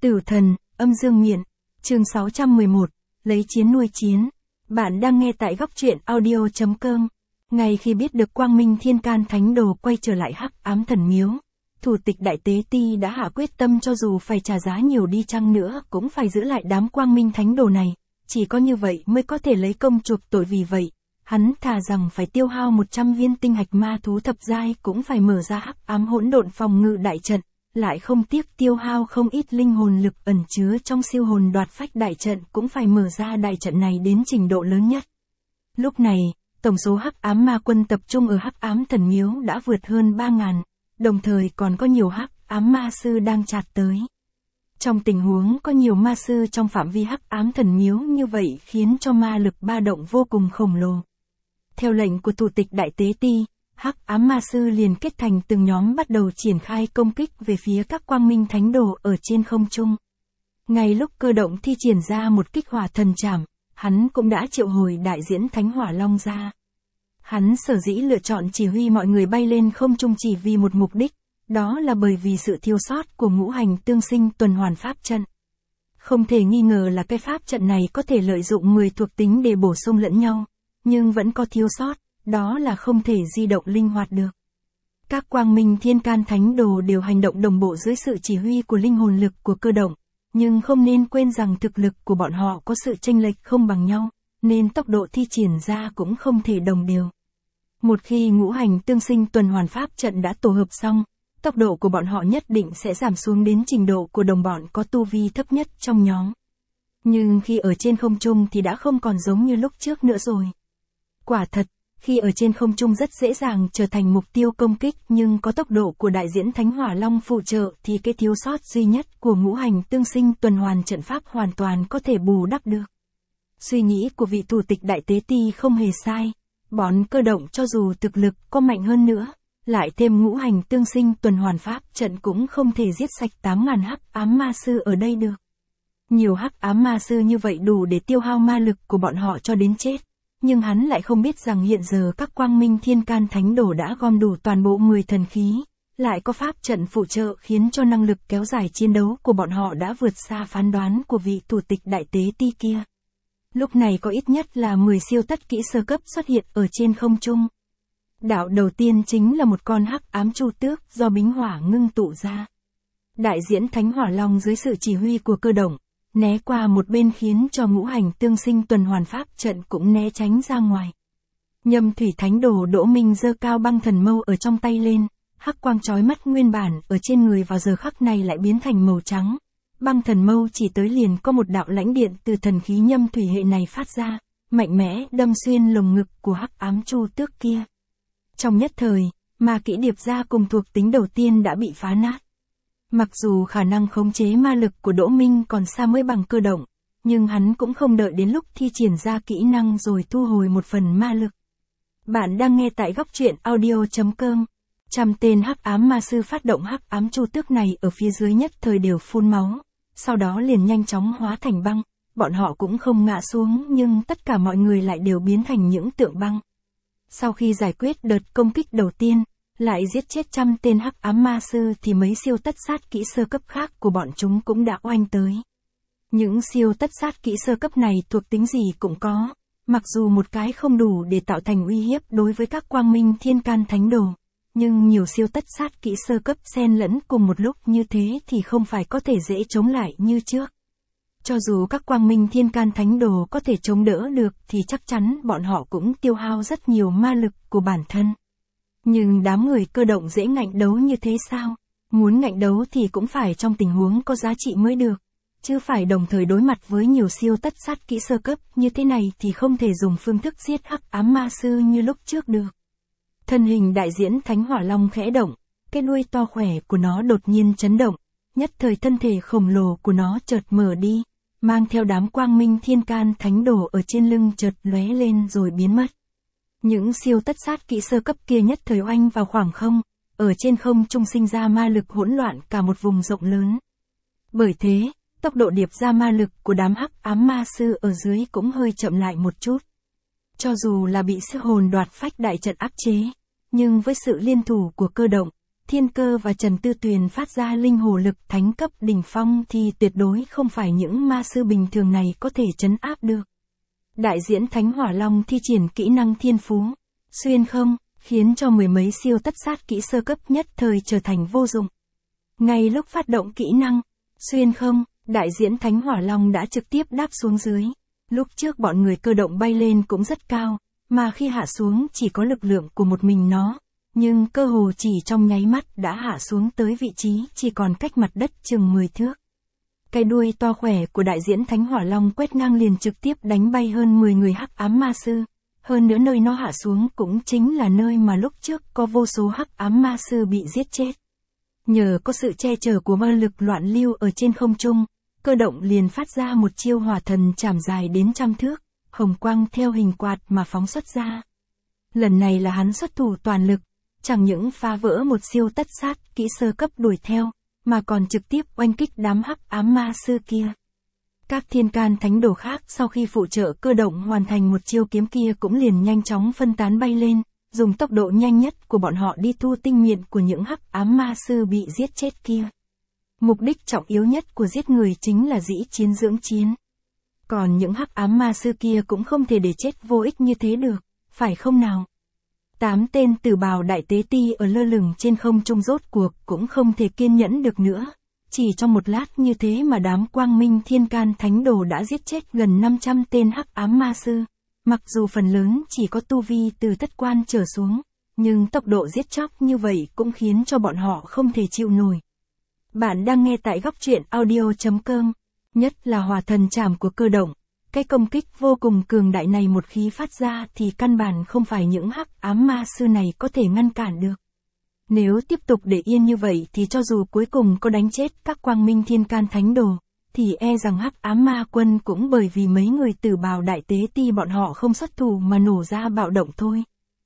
Tử thần, âm dương miện, chương 611, lấy chiến nuôi chiến. Bạn đang nghe tại góc truyện audio.com. Ngay khi biết được Quang Minh Thiên Can Thánh Đồ quay trở lại Hắc Ám Thần Miếu, thủ tịch Đại Tế Ti đã hạ quyết tâm cho dù phải trả giá nhiều đi chăng nữa cũng phải giữ lại đám Quang Minh Thánh Đồ này, chỉ có như vậy mới có thể lấy công chuộc tội. Vì vậy, hắn thà rằng phải tiêu hao 100 viên tinh hạch ma thú thập giai cũng phải mở ra Hắc Ám Hỗn Độn phòng ngự đại trận, lại không tiếc tiêu hao không ít linh hồn lực ẩn chứa trong siêu hồn đoạt phách đại trận cũng phải mở ra đại trận này đến trình độ lớn nhất. Lúc này, tổng số Hắc Ám Ma Quân tập trung ở Hắc Ám Thần Miếu đã vượt hơn 3.000, đồng thời còn có nhiều Hắc Ám Ma Sư đang trạt tới. Trong tình huống có nhiều ma sư trong phạm vi Hắc Ám Thần Miếu như vậy khiến cho ma lực ba động vô cùng khổng lồ. Theo lệnh của thủ tịch Đại Tế Ti, Hắc Ám Ma Sư liền kết thành từng nhóm bắt đầu triển khai công kích về phía các Quang Minh Thánh Đồ ở trên không trung. Ngay lúc Cơ Động thi triển ra một kích hỏa thần trảm, hắn cũng đã triệu hồi đại diễn Thánh Hỏa Long ra. Hắn sở dĩ lựa chọn chỉ huy mọi người bay lên không trung chỉ vì một mục đích, đó là bởi vì sự thiếu sót của ngũ hành tương sinh tuần hoàn pháp trận. Không thể nghi ngờ là cái pháp trận này có thể lợi dụng 10 thuộc tính để bổ sung lẫn nhau, nhưng vẫn có thiếu sót, đó là không thể di động linh hoạt được. Các Quang Minh Thiên Can Thánh Đồ đều hành động đồng bộ dưới sự chỉ huy của linh hồn lực của Cơ Động, nhưng không nên quên rằng thực lực của bọn họ có sự chênh lệch không bằng nhau, nên tốc độ thi triển ra cũng không thể đồng đều. Một khi ngũ hành tương sinh tuần hoàn pháp trận đã tổ hợp xong, tốc độ của bọn họ nhất định sẽ giảm xuống đến trình độ của đồng bọn có tu vi thấp nhất trong nhóm. Nhưng khi ở trên không trung thì đã không còn giống như lúc trước nữa rồi. Quả thật, khi ở trên không trung rất dễ dàng trở thành mục tiêu công kích, nhưng có tốc độ của đại diễn Thánh Hỏa Long phụ trợ thì cái thiếu sót duy nhất của ngũ hành tương sinh tuần hoàn trận pháp hoàn toàn có thể bù đắp được. Suy nghĩ của vị thủ tịch Đại Tế Ti không hề sai, bọn Cơ Động cho dù thực lực có mạnh hơn nữa, lại thêm ngũ hành tương sinh tuần hoàn pháp trận cũng không thể giết sạch 8.000 Hắc Ám Ma Sư ở đây được. Nhiều Hắc Ám Ma Sư như vậy đủ để tiêu hao ma lực của bọn họ cho đến chết. Nhưng hắn lại không biết rằng hiện giờ các Quang Minh Thiên Can Thánh Đồ đã gom đủ toàn bộ 10 thần khí, lại có pháp trận phụ trợ khiến cho năng lực kéo dài chiến đấu của bọn họ đã vượt xa phán đoán của vị thủ tịch Đại Tế Ti kia. Lúc này có ít nhất là 10 siêu tất kỹ sơ cấp xuất hiện ở trên không trung. Đạo đầu tiên chính là một con Hắc Ám Chu Tước do bính hỏa ngưng tụ ra. Đại diễn Thánh Hỏa Long dưới sự chỉ huy của Cơ Động, né qua một bên khiến cho ngũ hành tương sinh tuần hoàn pháp trận cũng né tránh ra ngoài. Nhâm Thủy Thánh Đồ Đỗ Minh giơ cao băng thần mâu ở trong tay lên, hắc quang chói mắt nguyên bản ở trên người vào giờ khắc này lại biến thành màu trắng. Băng thần mâu chỉ tới liền có một đạo lãnh điện từ thần khí nhâm thủy hệ này phát ra, mạnh mẽ đâm xuyên lồng ngực của Hắc Ám Chu Tước kia. Trong nhất thời, ma kỹ điệp ra cùng thuộc tính đầu tiên đã bị phá nát. Mặc dù khả năng khống chế ma lực của Đỗ Minh còn xa mới bằng Cơ Động, nhưng hắn cũng không đợi đến lúc thi triển ra kỹ năng rồi thu hồi một phần ma lực. Bạn đang nghe tại góc truyện audio.com. Trăm tên Hắc Ám Ma Sư phát động Hắc Ám Chu Tước này ở phía dưới nhất thời đều phun máu, sau đó liền nhanh chóng hóa thành băng, bọn họ cũng không ngã xuống nhưng tất cả mọi người lại đều biến thành những tượng băng. Sau khi giải quyết đợt công kích đầu tiên, lại giết chết trăm tên Hắc Ám Ma Sư thì mấy siêu tất sát kỹ sơ cấp khác của bọn chúng cũng đã oanh tới. Những siêu tất sát kỹ sơ cấp này thuộc tính gì cũng có, mặc dù một cái không đủ để tạo thành uy hiếp đối với các Quang Minh Thiên Can Thánh Đồ, nhưng nhiều siêu tất sát kỹ sơ cấp xen lẫn cùng một lúc như thế thì không phải có thể dễ chống lại như trước. Cho dù các Quang Minh Thiên Can Thánh Đồ có thể chống đỡ được thì chắc chắn bọn họ cũng tiêu hao rất nhiều ma lực của bản thân. Nhưng đám người Cơ Động dễ ngạnh đấu như thế sao? Muốn ngạnh đấu thì cũng phải trong tình huống có giá trị mới được, chứ phải đồng thời đối mặt với nhiều siêu tất sát kỹ sơ cấp như thế này thì không thể dùng phương thức giết Hắc Ám Ma Sư như lúc trước được. Thân hình đại diễn Thánh Hỏa Long khẽ động, cái đuôi to khỏe của nó đột nhiên chấn động, nhất thời thân thể khổng lồ của nó chợt mở đi, mang theo đám Quang Minh Thiên Can Thánh Đồ ở trên lưng chợt lóe lên rồi biến mất. Những siêu tất sát kỹ sơ cấp kia nhất thời oanh vào khoảng không, ở trên không trung sinh ra ma lực hỗn loạn cả một vùng rộng lớn. Bởi thế, tốc độ điệp ra ma lực của đám Hắc Ám Ma Sư ở dưới cũng hơi chậm lại một chút. Cho dù là bị siêu hồn đoạt phách đại trận áp chế, nhưng với sự liên thủ của Cơ Động, Thiên Cơ và Trần Tư Tuyền phát ra linh hồ lực thánh cấp đỉnh phong thì tuyệt đối không phải những ma sư bình thường này có thể trấn áp được. Đại diễn Thánh Hỏa Long thi triển kỹ năng thiên phú, xuyên không, khiến cho mười mấy siêu tất sát kỹ sơ cấp nhất thời trở thành vô dụng. Ngay lúc phát động kỹ năng, xuyên không, đại diễn Thánh Hỏa Long đã trực tiếp đáp xuống dưới. Lúc trước bọn người cơ động bay lên cũng rất cao, mà khi hạ xuống chỉ có lực lượng của một mình nó, nhưng cơ hồ chỉ trong nháy mắt đã hạ xuống tới vị trí chỉ còn cách mặt đất chừng 10 thước. Cái đuôi to khỏe của đại diễn Thánh Hỏa Long quét ngang liền trực tiếp đánh bay hơn 10 người hắc ám ma sư. Hơn nữa nơi nó hạ xuống cũng chính là nơi mà lúc trước có vô số hắc ám ma sư bị giết chết. Nhờ có sự che chở của ma lực loạn lưu ở trên không trung, cơ động liền phát ra một chiêu hỏa thần chảm dài đến trăm thước, hồng quang theo hình quạt mà phóng xuất ra. Lần này là hắn xuất thủ toàn lực, chẳng những phá vỡ một siêu tất sát kỹ sơ cấp đuổi theo, mà còn trực tiếp oanh kích đám hắc ám ma sư kia. Các thiên can thánh đồ khác sau khi phụ trợ cơ động hoàn thành một chiêu kiếm kia cũng liền nhanh chóng phân tán bay lên, dùng tốc độ nhanh nhất của bọn họ đi thu tinh miệng của những hắc ám ma sư bị giết chết kia. Mục đích trọng yếu nhất của giết người chính là dĩ chiến dưỡng chiến. Còn những hắc ám ma sư kia cũng không thể để chết vô ích như thế được, phải không nào? 8 tên tử bào đại tế ti ở lơ lửng trên không trung rốt cuộc cũng không thể kiên nhẫn được nữa. Chỉ trong một lát như thế mà đám quang minh thiên can thánh đồ đã giết chết gần 500 tên hắc ám ma sư. Mặc dù phần lớn chỉ có tu vi từ thất quan trở xuống, nhưng tốc độ giết chóc như vậy cũng khiến cho bọn họ không thể chịu nổi. Bạn đang nghe tại góc truyện audio.com. Nhất là hỏa thần trảm của cơ động. Cái công kích vô cùng cường đại này một khi phát ra thì căn bản không phải những hắc ám ma sư này có thể ngăn cản được. Nếu tiếp tục để yên như vậy thì cho dù cuối cùng có đánh chết các quang minh thiên can thánh đồ, thì e rằng hắc ám ma quân cũng bởi vì mấy người tử bào đại tế ti bọn họ không xuất thủ mà nổ ra bạo động thôi.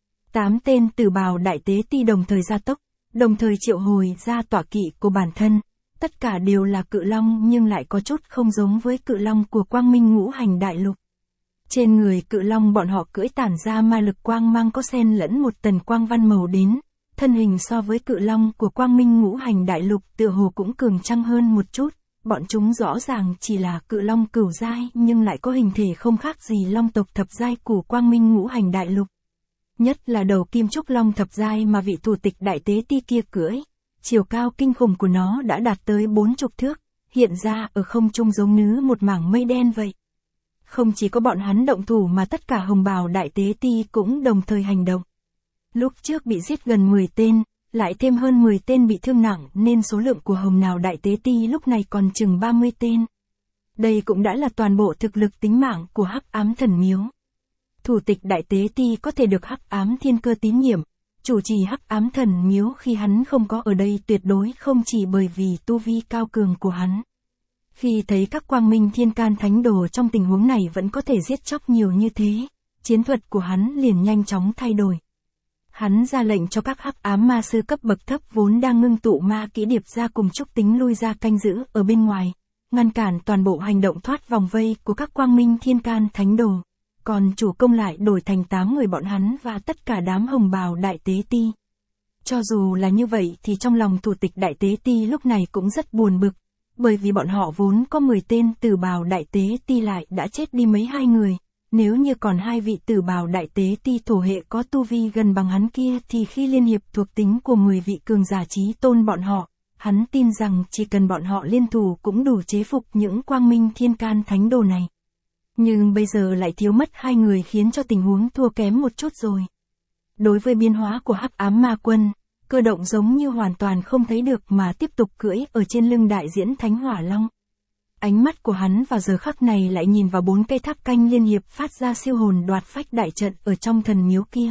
8 tên tử bào đại tế ti đồng thời gia tốc, đồng thời triệu hồi ra tọa kỵ của bản thân. Tất cả đều là cự long nhưng lại có chút không giống với cự long của quang minh ngũ hành đại lục. Trên người cự long bọn họ cưỡi tản ra ma lực quang mang có xen lẫn một tầng quang văn màu đến. Thân hình so với cự long của quang minh ngũ hành đại lục tựa hồ cũng cường trăng hơn một chút. Bọn chúng rõ ràng chỉ là cự long cửu giai nhưng lại có hình thể không khác gì long tộc thập giai của quang minh ngũ hành đại lục. Nhất là đầu kim trúc long thập giai mà vị thủ tịch đại tế ti kia cưỡi. Chiều cao kinh khủng của nó đã đạt tới 40 thước, hiện ra ở không trung giống như một mảng mây đen vậy. Không chỉ có bọn hắn động thủ mà tất cả hồng bào đại tế ti cũng đồng thời hành động. Lúc trước bị giết gần 10 tên, lại thêm hơn 10 tên bị thương nặng nên số lượng của hồng nào đại tế ti lúc này còn chừng 30 tên. Đây cũng đã là toàn bộ thực lực tính mạng của hắc ám thần miếu. Thủ tịch đại tế ti có thể được hắc ám thiên cơ tín nhiệm. Chủ trì hắc ám thần miếu khi hắn không có ở đây tuyệt đối không chỉ bởi vì tu vi cao cường của hắn. Khi thấy các quang minh thiên can thánh đồ trong tình huống này vẫn có thể giết chóc nhiều như thế, chiến thuật của hắn liền nhanh chóng thay đổi. Hắn ra lệnh cho các hắc ám ma sư cấp bậc thấp vốn đang ngưng tụ ma kỹ điệp ra cùng trúc tính lui ra canh giữ ở bên ngoài, ngăn cản toàn bộ hành động thoát vòng vây của các quang minh thiên can thánh đồ. Còn chủ công lại đổi thành 8 người bọn hắn và tất cả đám hồng bào đại tế ti. Cho dù là như vậy thì trong lòng thủ tịch đại tế ti lúc này cũng rất buồn bực, bởi vì bọn họ vốn có 10 tên tử bào đại tế ti lại đã chết đi mấy hai người. Nếu như còn hai vị tử bào đại tế ti thổ hệ có tu vi gần bằng hắn kia thì khi liên hiệp thuộc tính của 10 vị cường giả chí tôn bọn họ, hắn tin rằng chỉ cần bọn họ liên thủ cũng đủ chế phục những quang minh thiên can thánh đồ này. Nhưng bây giờ lại thiếu mất hai người khiến cho tình huống thua kém một chút rồi. Đối với biến hóa của hắc ám ma quân, cơ động giống như hoàn toàn không thấy được mà tiếp tục cưỡi ở trên lưng đại diễn Thánh Hỏa Long. Ánh mắt của hắn vào giờ khắc này lại nhìn vào 4 cây tháp canh liên hiệp phát ra siêu hồn đoạt phách đại trận ở trong thần miếu kia.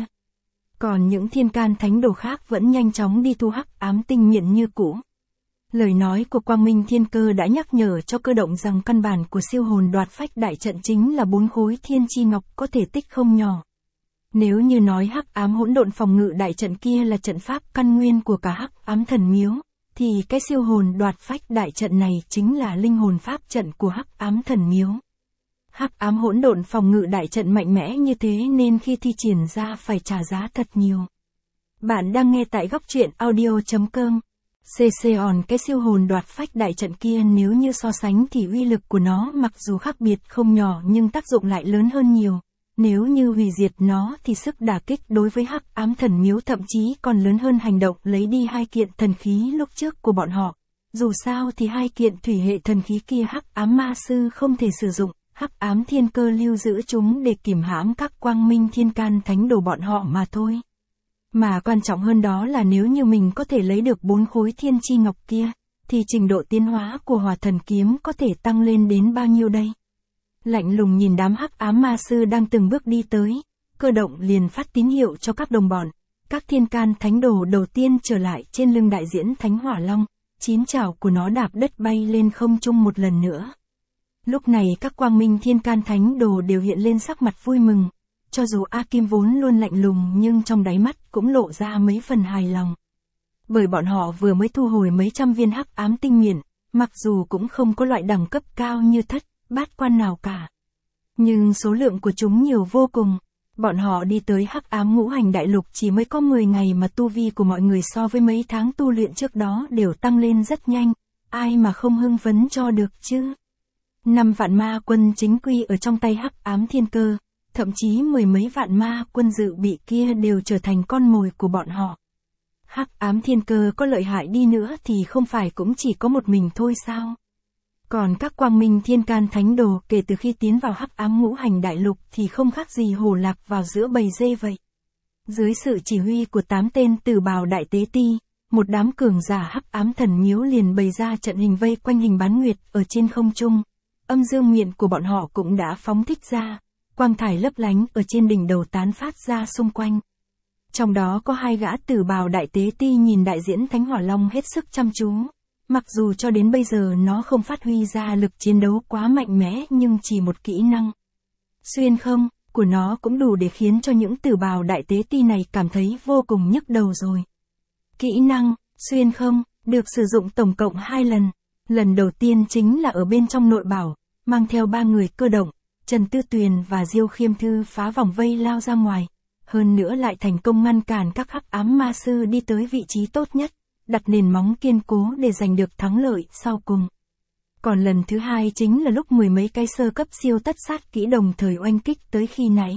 Còn những thiên can thánh đồ khác vẫn nhanh chóng đi thu hắc ám tinh miện như cũ. Lời nói của Quang Minh Thiên Cơ đã nhắc nhở cho cơ động rằng căn bản của siêu hồn đoạt phách đại trận chính là 4 khối thiên chi ngọc có thể tích không nhỏ. Nếu như nói hắc ám hỗn độn phòng ngự đại trận kia là trận pháp căn nguyên của cả hắc ám thần miếu, thì cái siêu hồn đoạt phách đại trận này chính là linh hồn pháp trận của hắc ám thần miếu. Hắc ám hỗn độn phòng ngự đại trận mạnh mẽ như thế nên khi thi triển ra phải trả giá thật nhiều. Bạn đang nghe tại góc truyện audio.com. CCon, cái siêu hồn đoạt phách đại trận kia, nếu như so sánh thì uy lực của nó mặc dù khác biệt không nhỏ nhưng tác dụng lại lớn hơn nhiều. Nếu như hủy diệt nó thì sức đả kích đối với Hắc Ám Thần Miếu thậm chí còn lớn hơn hành động lấy đi 2 kiện thần khí lúc trước của bọn họ. Dù sao thì 2 kiện thủy hệ thần khí kia Hắc Ám Ma Sư không thể sử dụng, Hắc Ám Thiên Cơ lưu giữ chúng để kìm hãm các Quang Minh Thiên Can Thánh Đồ bọn họ mà thôi. Mà quan trọng hơn đó là nếu như mình có thể lấy được 4 khối thiên chi ngọc kia, thì trình độ tiến hóa của Hỏa Thần Kiếm có thể tăng lên đến bao nhiêu đây? Lạnh lùng nhìn đám Hắc Ám Ma Sư đang từng bước đi tới, Cơ Động liền phát tín hiệu cho các đồng bọn. Các thiên can thánh đồ đầu tiên trở lại trên lưng đại diễn Thánh Hỏa Long, 9 chảo của nó đạp đất bay lên không trung một lần nữa. Lúc này các Quang Minh Thiên Can Thánh Đồ đều hiện lên sắc mặt vui mừng. Cho dù A Kim vốn luôn lạnh lùng nhưng trong đáy mắt cũng lộ ra mấy phần hài lòng. Bởi bọn họ vừa mới thu hồi mấy trăm viên Hắc Ám Tinh Miện, mặc dù cũng không có loại đẳng cấp cao như Thất, Bát Quan nào cả. Nhưng số lượng của chúng nhiều vô cùng. Bọn họ đi tới Hắc Ám Ngũ Hành Đại Lục chỉ mới có 10 ngày mà tu vi của mọi người so với mấy tháng tu luyện trước đó đều tăng lên rất nhanh. Ai mà không hưng phấn cho được chứ? 5 vạn ma quân chính quy ở trong tay Hắc Ám Thiên Cơ. Thậm chí 10 mấy vạn ma quân dự bị kia đều trở thành con mồi của bọn họ. Hắc Ám Thiên Cơ có lợi hại đi nữa thì không phải cũng chỉ có một mình thôi sao? Còn các Quang Minh Thiên Can Thánh Đồ kể từ khi tiến vào Hắc Ám Ngũ Hành Đại Lục thì không khác gì hổ lạc vào giữa bầy dê vậy. Dưới sự chỉ huy của 8 tên Tử Bào Đại Tế Ti, một đám cường giả Hắc Ám Thần Miếu liền bày ra trận hình vây quanh hình bán nguyệt ở trên không trung. Âm dương miện của bọn họ cũng đã phóng thích ra. Quang thải lấp lánh ở trên đỉnh đầu tán phát ra xung quanh. Trong đó có 2 gã Tử Bào Đại Tế Ti nhìn đại diễn Thánh Hỏa Long hết sức chăm chú. Mặc dù cho đến bây giờ nó không phát huy ra lực chiến đấu quá mạnh mẽ nhưng chỉ một kỹ năng xuyên không của nó cũng đủ để khiến cho những Tử Bào Đại Tế Ti này cảm thấy vô cùng nhức đầu rồi. Kỹ năng xuyên không được sử dụng tổng cộng 2 lần. Lần đầu tiên chính là ở bên trong nội bảo, mang theo 3 người Cơ Động, Trần Tư Tuyền và Diêu Khiêm Thư phá vòng vây lao ra ngoài, hơn nữa lại thành công ngăn cản các Hắc Ám Ma Sư đi tới vị trí tốt nhất, đặt nền móng kiên cố để giành được thắng lợi sau cùng. Còn lần thứ 2 chính là lúc 10 mấy cái sơ cấp siêu tất sát kỹ đồng thời oanh kích tới khi nãy.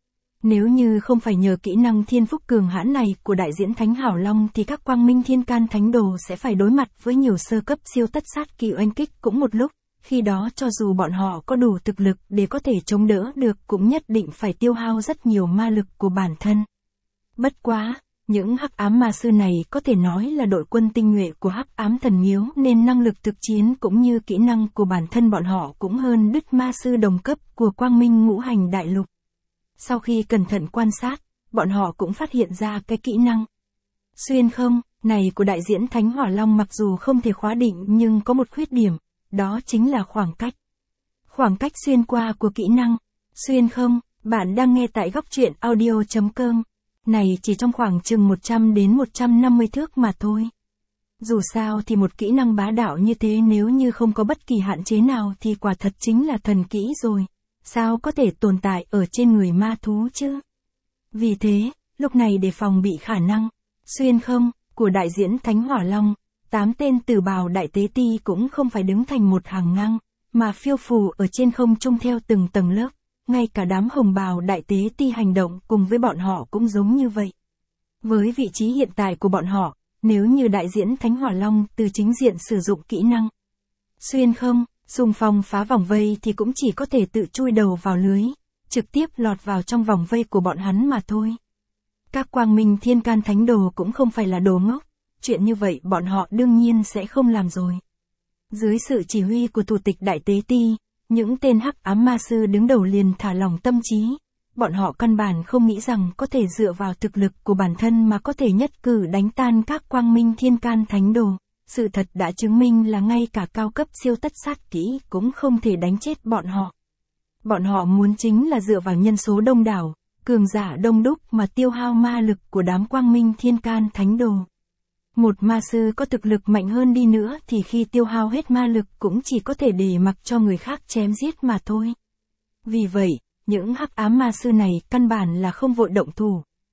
Nếu như không phải nhờ kỹ năng thiên phúc cường hãn này của đại diễn Thánh Hảo Long thì các Quang Minh Thiên Can Thánh Đồ sẽ phải đối mặt với nhiều sơ cấp siêu tất sát kỹ oanh kích cũng một lúc. Khi đó cho dù bọn họ có đủ thực lực để có thể chống đỡ được cũng nhất định phải tiêu hao rất nhiều ma lực của bản thân. Bất quá, những Hắc Ám Ma Sư này có thể nói là đội quân tinh nhuệ của Hắc Ám Thần Miếu nên năng lực thực chiến cũng như kỹ năng của bản thân bọn họ cũng hơn đứt ma sư đồng cấp của Quang Minh Ngũ Hành Đại Lục. Sau khi cẩn thận quan sát, bọn họ cũng phát hiện ra cái kỹ năng xuyên không này của đại diễn Thánh Hỏa Long mặc dù không thể khóa định nhưng có một khuyết điểm. Đó chính là khoảng cách. Khoảng cách xuyên qua của kỹ năng xuyên không, bạn đang nghe tại góc truyện audio.com. Này chỉ trong khoảng chừng 100 đến 150 thước mà thôi. Dù sao thì một kỹ năng bá đạo như thế nếu như không có bất kỳ hạn chế nào thì quả thật chính là thần kỹ rồi. Sao có thể tồn tại ở trên người ma thú chứ? Vì thế, lúc này để phòng bị khả năng xuyên không của đại diễn Thánh Hỏa Long, 8 tên Tử Bào Đại Tế Ti cũng không phải đứng thành một hàng ngang, mà phiêu phù ở trên không trung theo từng tầng lớp, ngay cả đám Hồng Bào Đại Tế Ti hành động cùng với bọn họ cũng giống như vậy. Với vị trí hiện tại của bọn họ, nếu như đại diễn Thánh Hỏa Long từ chính diện sử dụng kỹ năng xuyên không, xung phong phá vòng vây thì cũng chỉ có thể tự chui đầu vào lưới, trực tiếp lọt vào trong vòng vây của bọn hắn mà thôi. Các Quang Minh Thiên Can Thánh Đồ cũng không phải là đồ ngốc. Chuyện như vậy bọn họ đương nhiên sẽ không làm rồi. Dưới sự chỉ huy của Thủ tịch Đại Tế Ti, những tên Hắc Ám Ma Sư đứng đầu liền thả lỏng tâm trí. Bọn họ căn bản không nghĩ rằng có thể dựa vào thực lực của bản thân mà có thể nhất cử đánh tan các Quang Minh Thiên Can Thánh Đồ. Sự thật đã chứng minh là ngay cả cao cấp siêu tất sát kỹ cũng không thể đánh chết bọn họ. Bọn họ muốn chính là dựa vào nhân số đông đảo, cường giả đông đúc mà tiêu hao ma lực của đám Quang Minh Thiên Can Thánh Đồ. Một ma sư có thực lực mạnh hơn đi nữa thì khi tiêu hao hết ma lực cũng chỉ có thể để mặc cho người khác chém giết mà thôi. Vì vậy, những Hắc Ám Ma Sư này căn bản là không vội động thủ,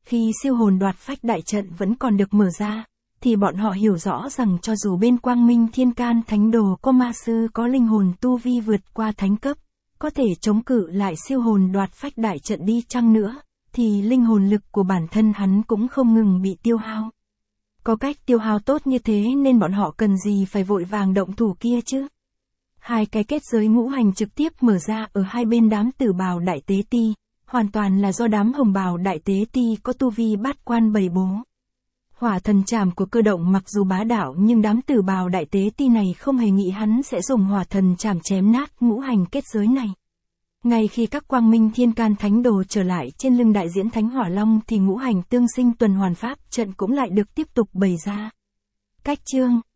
Khi siêu hồn đoạt phách đại trận vẫn còn được mở ra, thì bọn họ hiểu rõ rằng cho dù bên Quang Minh Thiên Can Thánh Đồ có ma sư có linh hồn tu vi vượt qua thánh cấp, có thể chống cự lại siêu hồn đoạt phách đại trận đi chăng nữa, thì linh hồn lực của bản thân hắn cũng không ngừng bị tiêu hao. Có cách tiêu hao tốt như thế nên bọn họ cần gì phải vội vàng động thủ kia chứ? Hai cái kết giới ngũ hành trực tiếp mở ra ở hai bên đám tử bào đại tế ti, hoàn toàn là do đám hồng bào đại tế ti có tu vi bát quan bày bố. Hỏa thần trảm của Cơ Động mặc dù bá đạo nhưng đám tử bào đại tế ti này không hề nghĩ hắn sẽ dùng hỏa thần trảm chém nát ngũ hành kết giới này. Ngay khi các Quang Minh Thiên Can Thánh Đồ trở lại trên lưng đại diễn Thánh Hỏa Long thì ngũ hành tương sinh tuần hoàn pháp trận cũng lại được tiếp tục bày ra. Cách chương